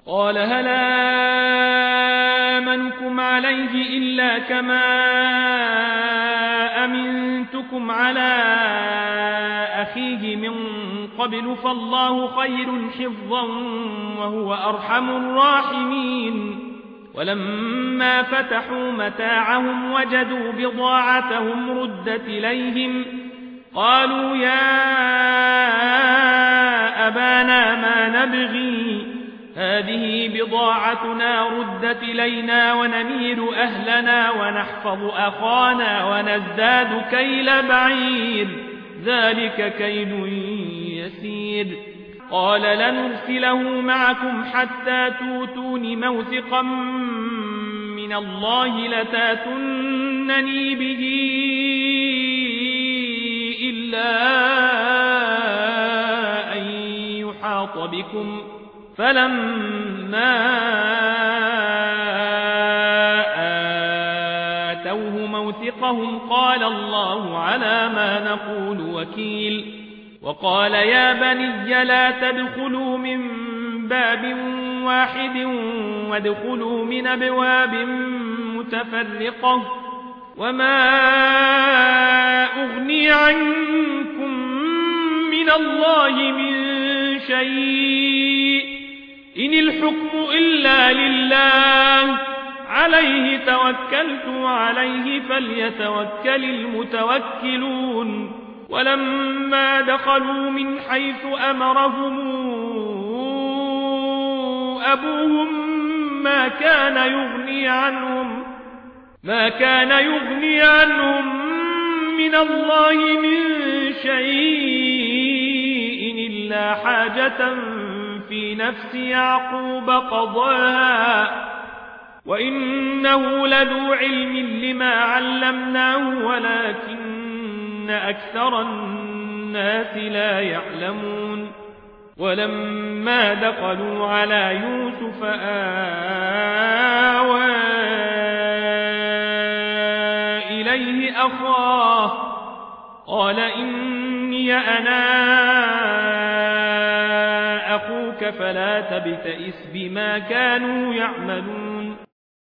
قال هل آمنكم عليه إلا كما أمنتكم على أخيه من قبل فالله خير حفظا وهو أرحم الراحمين. ولما فتحوا متاعهم وجدوا بضاعتهم ردت إليهم قالوا يا أبانا ما نبغي هذه بضاعتنا ردت إلينا ونمير أهلنا ونحفظ أخانا ونزداد كيل بعير ذلك كيل يسير. قال لنرسله معكم حتى توتون موثقا من الله لتاتونني به إلا أن يحاط بكم فلما آتوه موثقهم قال الله على ما نقول وكيل. وقال يا بني لا تدخلوا من باب واحد وادخلوا من أبواب متفرقة وما أغني عنكم من الله من شيء إن الحكم إلا لله عليه توكلت وعليه فليتوكل المتوكلون. ولما دخلوا من حيث أمرهم أبوهم ما كان يغني عنهم من الله من شيء إلا حاجة في نفس يعقوب قضاها وإنه لذو علم لما علمناه ولكن أكثر الناس لا يعلمون. ولما دخلوا على يوسف آوى إليه أخاه قال إني أنا أخوك فلا تبتئس بما كانوا يعملون.